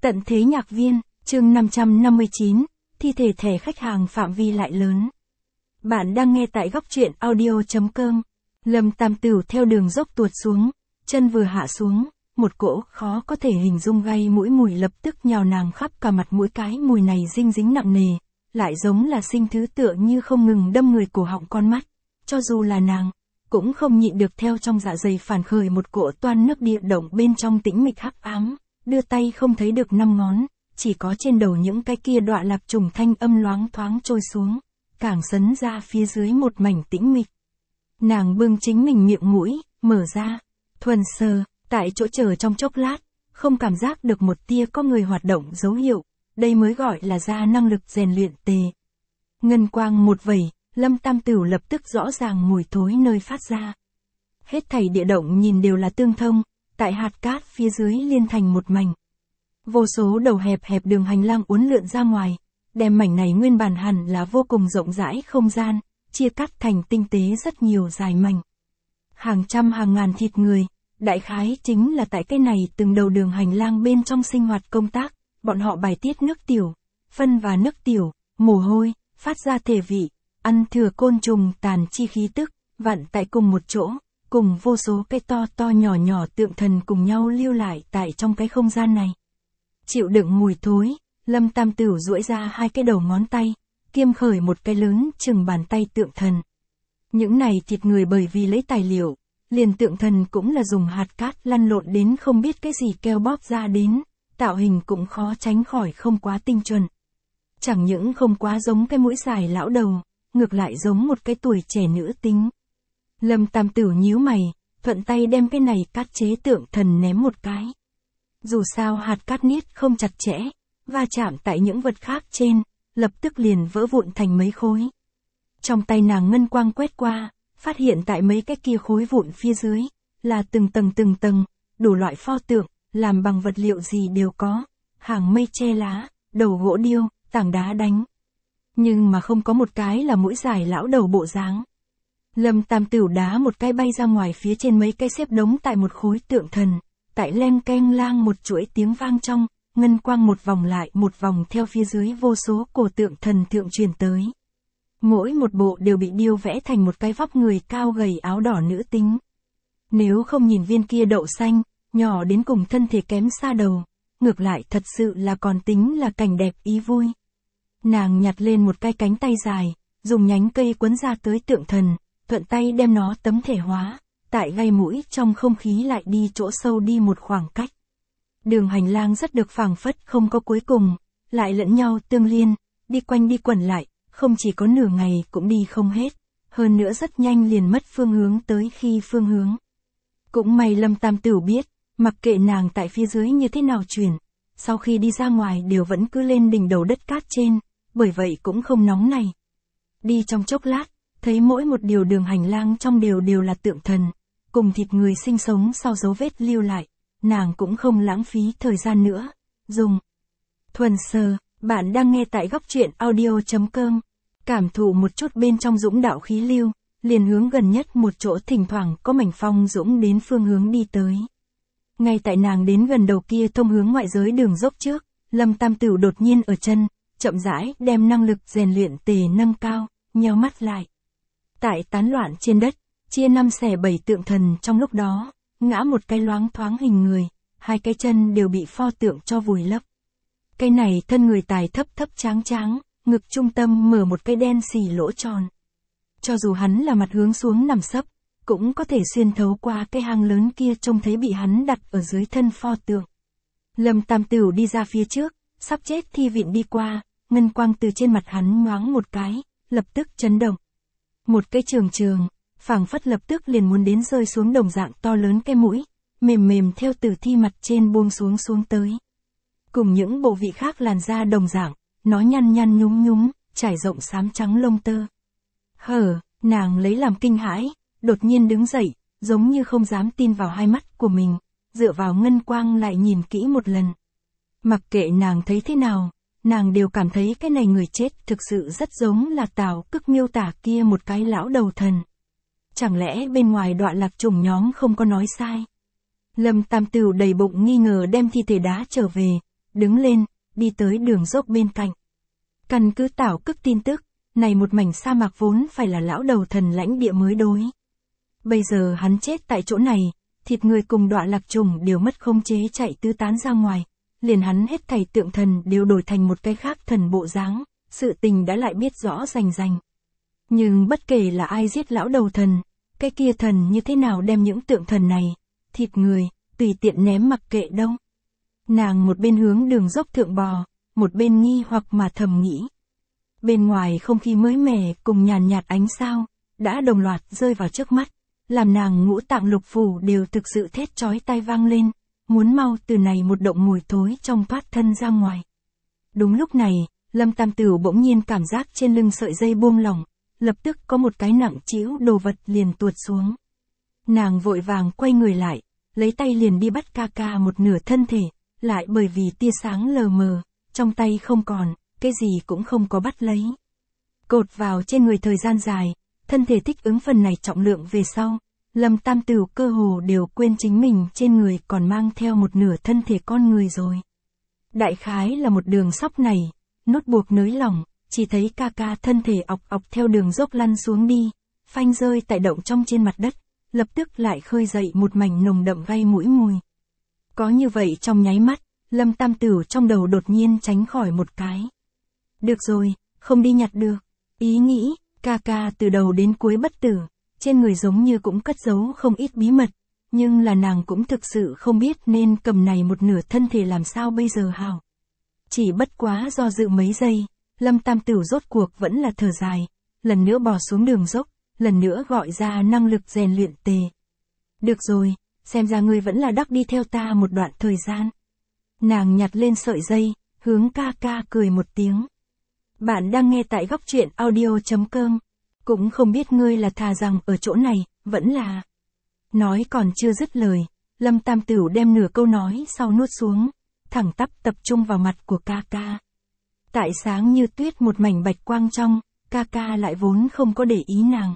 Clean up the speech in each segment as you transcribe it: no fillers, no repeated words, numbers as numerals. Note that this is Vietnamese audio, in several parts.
Tận thế nhạc viên, chương 559, thi thể thẻ khách hàng phạm vi lại lớn. Bạn đang nghe tại góc truyện audio.com. Lâm Tam Tửu theo đường dốc tuột xuống, chân vừa hạ xuống, một cỗ khó có thể hình dung gây mũi mùi lập tức nhào nàng khắp cả mặt mũi, cái mùi này dinh dính nặng nề, lại giống là sinh thứ tựa như không ngừng đâm người cổ họng con mắt. Cho dù là nàng, cũng không nhịn được theo trong dạ dày phản khởi một cỗ toan nước địa động bên trong tĩnh mịch hắc ám, đưa tay không thấy được năm ngón, chỉ có trên đầu những cái kia đọa lạc trùng thanh âm loáng thoáng trôi xuống, càng sấn ra phía dưới một mảnh tĩnh mịch. Nàng bưng chính mình miệng mũi, mở ra, thuần sờ, tại chỗ chờ trong chốc lát, không cảm giác được một tia có người hoạt động dấu hiệu, đây mới gọi là ra năng lực rèn luyện tề. Ngân quang một vẩy, Lâm Tam Tửu lập tức rõ ràng mùi thối nơi phát ra. Hết thảy địa động nhìn đều là tương thông, tại hạt cát phía dưới liên thành một mảnh. Vô số đầu hẹp hẹp đường hành lang uốn lượn ra ngoài, đem mảnh này nguyên bản hẳn là vô cùng rộng rãi không gian, chia cắt thành tinh tế rất nhiều dài mảnh. Hàng trăm hàng ngàn thịt người, đại khái chính là tại cái này từng đầu đường hành lang bên trong sinh hoạt công tác, bọn họ bài tiết nước tiểu, phân và nước tiểu, mồ hôi, phát ra thể vị, ăn thừa côn trùng tàn chi khí tức, vặn tại cùng một chỗ, cùng vô số cái to to nhỏ nhỏ tượng thần cùng nhau lưu lại tại trong cái không gian này. Chịu đựng mùi thối, Lâm Tam Tửu duỗi ra hai cái đầu ngón tay, kiêm khởi một cái lớn chừng bàn tay tượng thần. Những này thịt người bởi vì lấy tài liệu, liền tượng thần cũng là dùng hạt cát lăn lộn đến không biết cái gì keo bóp ra đến, tạo hình cũng khó tránh khỏi không quá tinh chuẩn. Chẳng những không quá giống cái mũi dài lão đầu, ngược lại giống một cái tuổi trẻ nữ tính. Lâm Tam Tửu nhíu mày, thuận tay đem cái này cát chế tượng thần ném một cái. Dù sao hạt cát niết không chặt chẽ, va chạm tại những vật khác trên, lập tức liền vỡ vụn thành mấy khối. Trong tay nàng ngân quang quét qua, phát hiện tại mấy cái kia khối vụn phía dưới, là từng tầng, đủ loại pho tượng, làm bằng vật liệu gì đều có, hàng mây che lá, đầu gỗ điêu, tảng đá đánh. Nhưng mà không có một cái là mũi dài lão đầu bộ dáng. Lâm Tam Tửu đá một cái bay ra ngoài phía trên mấy cái xếp đống tại một khối tượng thần, tại leng keng lang một chuỗi tiếng vang trong, ngân quang một vòng lại một vòng theo phía dưới vô số cổ tượng thần thượng truyền tới. Mỗi một bộ đều bị điêu vẽ thành một cái vóc người cao gầy áo đỏ nữ tính. Nếu không nhìn viên kia đậu xanh, nhỏ đến cùng thân thể kém xa đầu, ngược lại thật sự là còn tính là cảnh đẹp ý vui. Nàng nhặt lên một cái cánh tay dài, dùng nhánh cây quấn ra tới tượng thần, thuận tay đem nó tấm thể hóa, tại gai mũi trong không khí lại đi chỗ sâu đi một khoảng cách. Đường hành lang rất được phảng phất không có cuối cùng, lại lẫn nhau tương liên, đi quanh đi quẩn lại, không chỉ có nửa ngày cũng đi không hết, hơn nữa rất nhanh liền mất phương hướng tới khi phương hướng. Cũng may Lâm Tam Tửu biết, mặc kệ nàng tại phía dưới như thế nào chuyển, sau khi đi ra ngoài đều vẫn cứ lên đỉnh đầu đất cát trên, bởi vậy cũng không nóng này. Đi trong chốc lát, thấy mỗi một điều đường hành lang trong đều là tượng thần, cùng thịt người sinh sống sau dấu vết lưu lại, nàng cũng không lãng phí thời gian nữa, dùng thuần sờ. Bạn đang nghe tại góc truyện audio.com, cảm thụ một chút bên trong dũng đạo khí lưu, liền hướng gần nhất một chỗ thỉnh thoảng có mảnh phong dũng đến phương hướng đi tới. Ngay tại nàng đến gần đầu kia thông hướng ngoại giới đường dốc trước, Lâm Tam Tửu đột nhiên ở chân, chậm rãi đem năng lực rèn luyện tề nâng cao, nheo mắt lại. Tại tán loạn trên đất, chia 5 xẻ 7 tượng thần trong lúc đó, ngã một cái loáng thoáng hình người, hai cái chân đều bị pho tượng cho vùi lấp. Cái này thân người tài thấp tráng, ngực trung tâm mở một cái đen xì lỗ tròn. Cho dù hắn là mặt hướng xuống nằm sấp, cũng có thể xuyên thấu qua cái hang lớn kia trông thấy bị hắn đặt ở dưới thân pho tượng. Lâm Tam Tửu đi ra phía trước, sắp chết thi viện đi qua, ngân quang từ trên mặt hắn nhoáng một cái, lập tức chấn động. Một cái trường, phảng phất lập tức liền muốn đến rơi xuống đồng dạng to lớn cái mũi, mềm theo tử thi mặt trên buông xuống tới. Cùng những bộ vị khác làn da đồng dạng, nó nhăn nhúm, trải rộng xám trắng lông tơ. Nàng lấy làm kinh hãi, đột nhiên đứng dậy, giống như không dám tin vào hai mắt của mình, dựa vào ngân quang lại nhìn kỹ một lần. Mặc kệ nàng thấy thế nào, nàng đều cảm thấy cái này người chết thực sự rất giống là Tào Cức miêu tả kia một cái lão đầu thần. Chẳng lẽ bên ngoài đoạn lạc trùng nhóm không có nói sai? Lâm Tam Tửu đầy bụng nghi ngờ đem thi thể đá trở về, đứng lên, đi tới đường dốc bên cạnh. Căn cứ Tảo Cức tin tức, này một mảnh sa mạc vốn phải là lão đầu thần lãnh địa mới đối. Bây giờ hắn chết tại chỗ này, thịt người cùng đọa lạc trùng đều mất khống chế chạy tứ tán ra ngoài, liền hắn hết thảy tượng thần đều đổi thành một cái khác thần bộ dáng, sự tình đã lại biết rõ rành rành. Nhưng bất kể là ai giết lão đầu thần, cái kia thần như thế nào đem những tượng thần này, thịt người, tùy tiện ném mặc kệ đâu. Nàng một bên hướng đường dốc thượng bò, một bên nghi hoặc mà thầm nghĩ. Bên ngoài không khí mới mẻ cùng nhàn nhạt ánh sao, đã đồng loạt rơi vào trước mắt, làm nàng ngũ tạng lục phủ đều thực sự thét chói tai vang lên, muốn mau từ này một động mùi thối trong thoát thân ra ngoài. Đúng lúc này, Lâm Tam Tửu bỗng nhiên cảm giác trên lưng sợi dây buông lỏng, lập tức có một cái nặng trĩu đồ vật liền tuột xuống. Nàng vội vàng quay người lại, lấy tay liền đi bắt ca ca một nửa thân thể, lại bởi vì tia sáng lờ mờ, trong tay không còn, cái gì cũng không có bắt lấy. Cột vào trên người thời gian dài, thân thể thích ứng phần này trọng lượng về sau, Lâm Tam Tửu cơ hồ đều quên chính mình trên người còn mang theo một nửa thân thể con người rồi. Đại khái là một đường sóc này, nút buộc nới lỏng, chỉ thấy ca ca thân thể ọc ọc theo đường dốc lăn xuống đi, phanh rơi tại động trong trên mặt đất, lập tức lại khơi dậy một mảnh nồng đậm gây mũi mùi. Có như vậy trong nháy mắt, Lâm Tam Tửu trong đầu đột nhiên tránh khỏi một cái. Được rồi, không đi nhặt được. Ý nghĩ, ca ca từ đầu đến cuối bất tử, trên người giống như cũng cất giấu không ít bí mật, nhưng là nàng cũng thực sự không biết nên cầm này một nửa thân thể làm sao bây giờ hảo. Chỉ bất quá do dự mấy giây, Lâm Tam Tửu rốt cuộc vẫn là thở dài, lần nữa bò xuống đường dốc, lần nữa gọi ra năng lực rèn luyện tề. Được rồi, xem ra ngươi vẫn là đắc đi theo ta một đoạn thời gian. Nàng nhặt lên sợi dây, hướng ca ca cười một tiếng. Bạn đang nghe tại góc truyện audio.com. Cũng không biết ngươi là thà rằng ở chỗ này, vẫn là... Nói còn chưa dứt lời, Lâm Tam Tửu đem nửa câu nói sau nuốt xuống, thẳng tắp tập trung vào mặt của ca ca. Tại sáng như tuyết một mảnh bạch quang trong, ca ca lại vốn không có để ý nàng.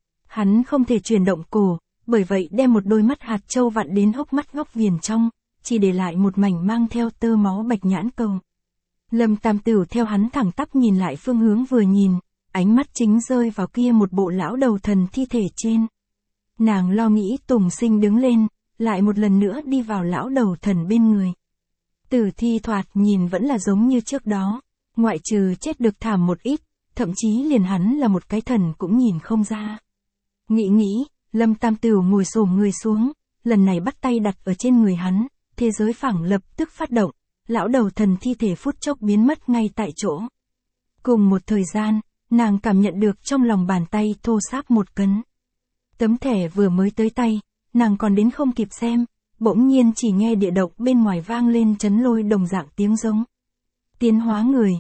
Hắn không thể chuyển động cổ, bởi vậy đem một đôi mắt hạt châu vặn đến hốc mắt góc viền trong, chỉ để lại một mảnh mang theo tơ máu bạch nhãn cầu. Lâm Tam Tửu theo hắn thẳng tắp nhìn lại phương hướng vừa nhìn, ánh mắt chính rơi vào kia một bộ lão đầu thần thi thể trên. Nàng lo nghĩ tùng sinh đứng lên, lại một lần nữa đi vào lão đầu thần bên người. Tử thi thoạt nhìn vẫn là giống như trước đó, ngoại trừ chết được thảm một ít, thậm chí liền hắn là một cái thần cũng nhìn không ra. Nghĩ, Lâm Tam Tửu ngồi xổm người xuống, lần này bắt tay đặt ở trên người hắn, thế giới phẳng lập tức phát động, lão đầu thần thi thể phút chốc biến mất ngay tại chỗ. Cùng một thời gian, nàng cảm nhận được trong lòng bàn tay thô ráp một cấn. Tấm thẻ vừa mới tới tay, nàng còn đến không kịp xem, bỗng nhiên chỉ nghe địa động bên ngoài vang lên chấn lôi đồng dạng tiếng giống. Tiến hóa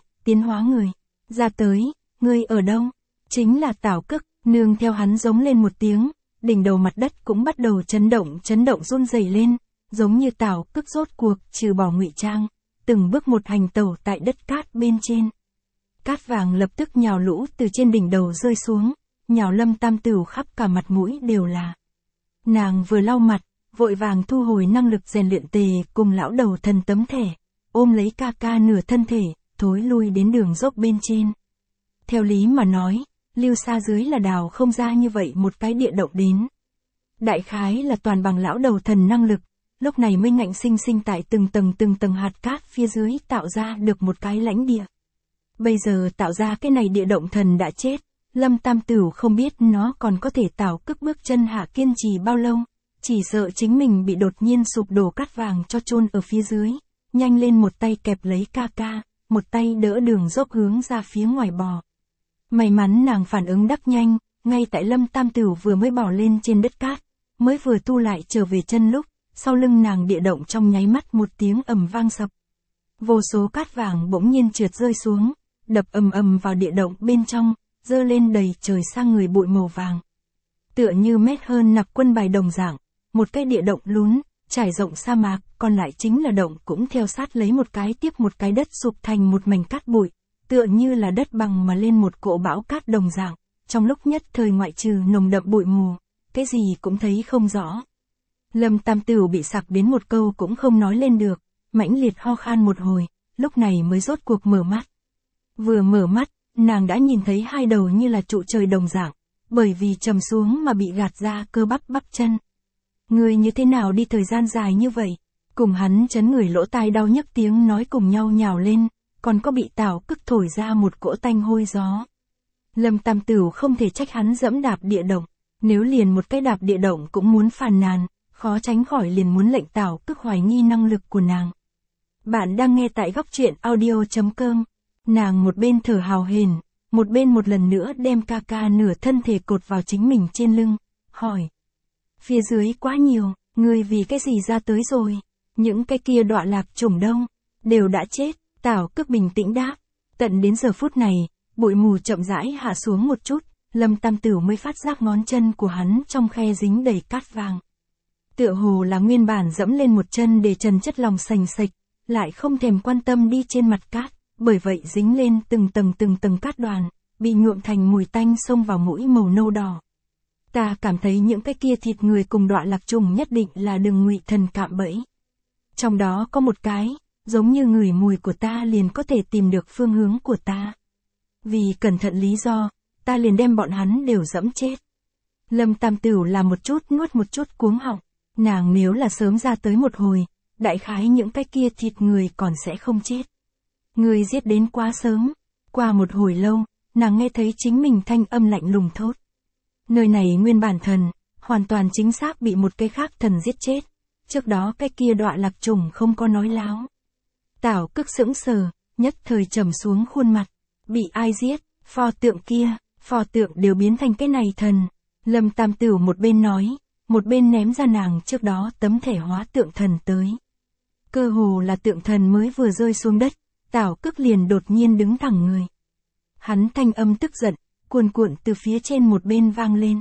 người, ra tới, ngươi ở đâu? Chính là Tảo Cức, nương theo hắn giống lên một tiếng, đỉnh đầu mặt đất cũng bắt đầu chấn động run rẩy lên, giống như Tảo Cức rốt cuộc trừ bỏ ngụy trang, từng bước một hành tẩu tại đất cát bên trên. Cát vàng lập tức nhào lũ từ trên đỉnh đầu rơi xuống, nhào Lâm Tam Tửu khắp cả mặt mũi đều là. Nàng vừa lau mặt, vội vàng thu hồi năng lực rèn luyện tề cùng lão đầu thần tấm thẻ, ôm lấy ca ca nửa thân thể, thối lui đến đường dốc bên trên. Theo lý mà nói, lưu xa dưới là đào không ra như vậy một cái địa động đến. Đại khái là toàn bằng lão đầu thần năng lực, lúc này mới ngạnh sinh sinh tại từng tầng hạt cát phía dưới tạo ra được một cái lãnh địa. Bây giờ tạo ra cái này địa động thần đã chết, Lâm Tam Tửu không biết nó còn có thể Tảo Cức bước chân hạ kiên trì bao lâu, chỉ sợ chính mình bị đột nhiên sụp đổ cát vàng cho chôn ở phía dưới, nhanh lên một tay kẹp lấy ca ca, một tay đỡ đường dốc hướng ra phía ngoài bò. May mắn nàng phản ứng đắc nhanh, ngay tại Lâm Tam Tửu vừa mới bỏ lên trên đất cát, mới vừa tu lại trở về chân lúc, sau lưng nàng địa động trong nháy mắt một tiếng ầm vang sập. Vô số cát vàng bỗng nhiên trượt rơi xuống, đập ầm vào địa động bên trong, dơ lên đầy trời sang người bụi màu vàng. Tựa như mét hơn nặc quân bài đồng dạng, một cái địa động lún, trải rộng sa mạc, còn lại chính là động cũng theo sát lấy một cái tiếp một cái đất sụp thành một mảnh cát bụi, tựa như là đất bằng mà lên một cỗ bão cát đồng dạng, trong lúc nhất thời ngoại trừ nồng đậm bụi mù, cái gì cũng thấy không rõ. Lâm Tam Tửu bị sặc đến một câu cũng không nói lên được, mãnh liệt ho khan một hồi, lúc này mới rốt cuộc mở mắt. Vừa mở mắt, nàng đã nhìn thấy hai đầu như là trụ trời đồng dạng, bởi vì trầm xuống mà bị gạt ra cơ bắp bắp chân. Người như thế nào đi thời gian dài như vậy? Cùng hắn chấn người lỗ tai đau nhức tiếng nói cùng nhau nhào lên, còn có bị Tào Cức thổi ra một cỗ tanh hôi gió. Lâm Tam Tửu không thể trách hắn dẫm đạp địa động, nếu liền một cái đạp địa động cũng muốn phàn nàn, khó tránh khỏi liền muốn lệnh Tào Cức hoài nghi năng lực của nàng. Bạn đang nghe tại góc truyện audio.com. Nàng một bên thở hào hển, một bên một lần nữa đem ca ca nửa thân thể cột vào chính mình trên lưng, hỏi. Phía dưới quá nhiều, ngươi vì cái gì ra tới rồi? Những cái kia đọa lạc trùng đông, đều đã chết. Tào Cức bình tĩnh đáp. Tận đến giờ phút này, bụi mù chậm rãi hạ xuống một chút, Lâm Tam Tửu mới phát giác ngón chân của hắn trong khe dính đầy cát vàng. Tựa hồ là nguyên bản dẫm lên một chân để trần chất lòng sành sạch, lại không thèm quan tâm đi trên mặt cát, bởi vậy dính lên từng tầng cát đoàn, bị nhuộm thành mùi tanh xông vào mũi màu nâu đỏ. Ta cảm thấy những cái kia thịt người cùng đọa lạc trùng nhất định là Đường Ngụy Thần cạm bẫy. Trong đó có một cái, giống như ngửi mùi của ta liền có thể tìm được phương hướng của ta. Vì cẩn thận lý do, ta liền đem bọn hắn đều dẫm chết. Lâm Tam Tửu là một chút nuốt một chút cuống họng, nàng nếu là sớm ra tới một hồi, đại khái những cái kia thịt người còn sẽ không chết. Người giết đến quá sớm, qua một hồi lâu, nàng nghe thấy chính mình thanh âm lạnh lùng thốt. Nơi này nguyên bản thần, hoàn toàn chính xác bị một cái khác thần giết chết, trước đó cái kia đọa lạc trùng không có nói láo. Tào Cức sững sờ, nhất thời trầm xuống khuôn mặt, bị ai giết, pho tượng kia, pho tượng đều biến thành cái này thần. Lâm Tam Tửu một bên nói, một bên ném ra nàng trước đó tấm thể hóa tượng thần tới. Cơ hồ là tượng thần mới vừa rơi xuống đất, Tào Cức liền đột nhiên đứng thẳng người. Hắn thanh âm tức giận, cuồn cuộn từ phía trên một bên vang lên.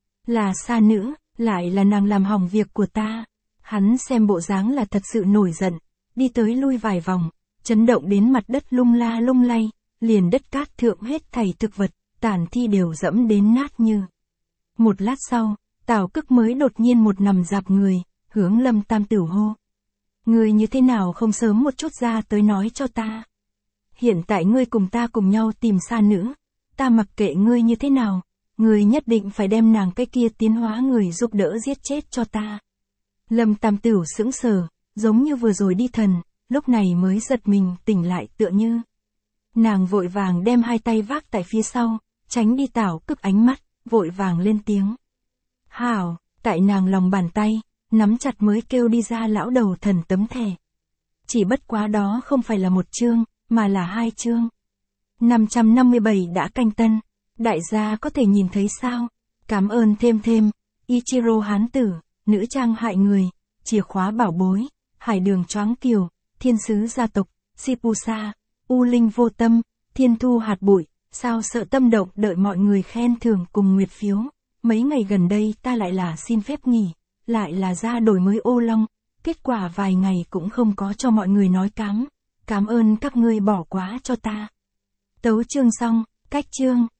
Là Sa Nữ, lại là nàng làm hỏng việc của ta. Hắn xem bộ dáng là thật sự nổi giận, đi tới lui vài vòng, chấn động đến mặt đất lung la lung lay, liền đất cát thượng hết thảy thực vật, tàn thi đều dẫm đến nát như. Một lát sau, Tào Cức mới đột nhiên một nằm dạp người, hướng Lâm Tam Tửu hô. Ngươi như thế nào không sớm một chút ra tới nói cho ta? Hiện tại ngươi cùng ta cùng nhau tìm Sa Nữ, ta mặc kệ ngươi như thế nào, ngươi nhất định phải đem nàng cái kia tiến hóa người giúp đỡ giết chết cho ta. Lâm Tam Tửu sững sờ, giống như vừa rồi đi thần, lúc này mới giật mình tỉnh lại tựa như. Nàng vội vàng đem hai tay vác tại phía sau, tránh đi Tào Cức ánh mắt, vội vàng lên tiếng. Hảo, tại nàng lòng bàn tay, nắm chặt mới kêu đi ra lão đầu thần tấm thẻ. Chỉ bất quá đó không phải là một chương, mà là hai chương. 557 đã canh tân, đại gia có thể nhìn thấy sao? Cảm ơn thêm, Ichiro Hán Tử, nữ trang hại người, chìa khóa bảo bối, hải đường choáng kiều, thiên sứ gia tộc, Shipusa, U Linh vô tâm, thiên thu hạt bụi, sao sợ tâm động đợi mọi người khen thưởng cùng nguyệt phiếu. Mấy ngày gần đây ta lại là xin phép nghỉ, lại là ra đổi mới ô long, kết quả vài ngày cũng không có cho mọi người nói cảm ơn các ngươi bỏ quá cho ta. Tấu chương xong, cách chương.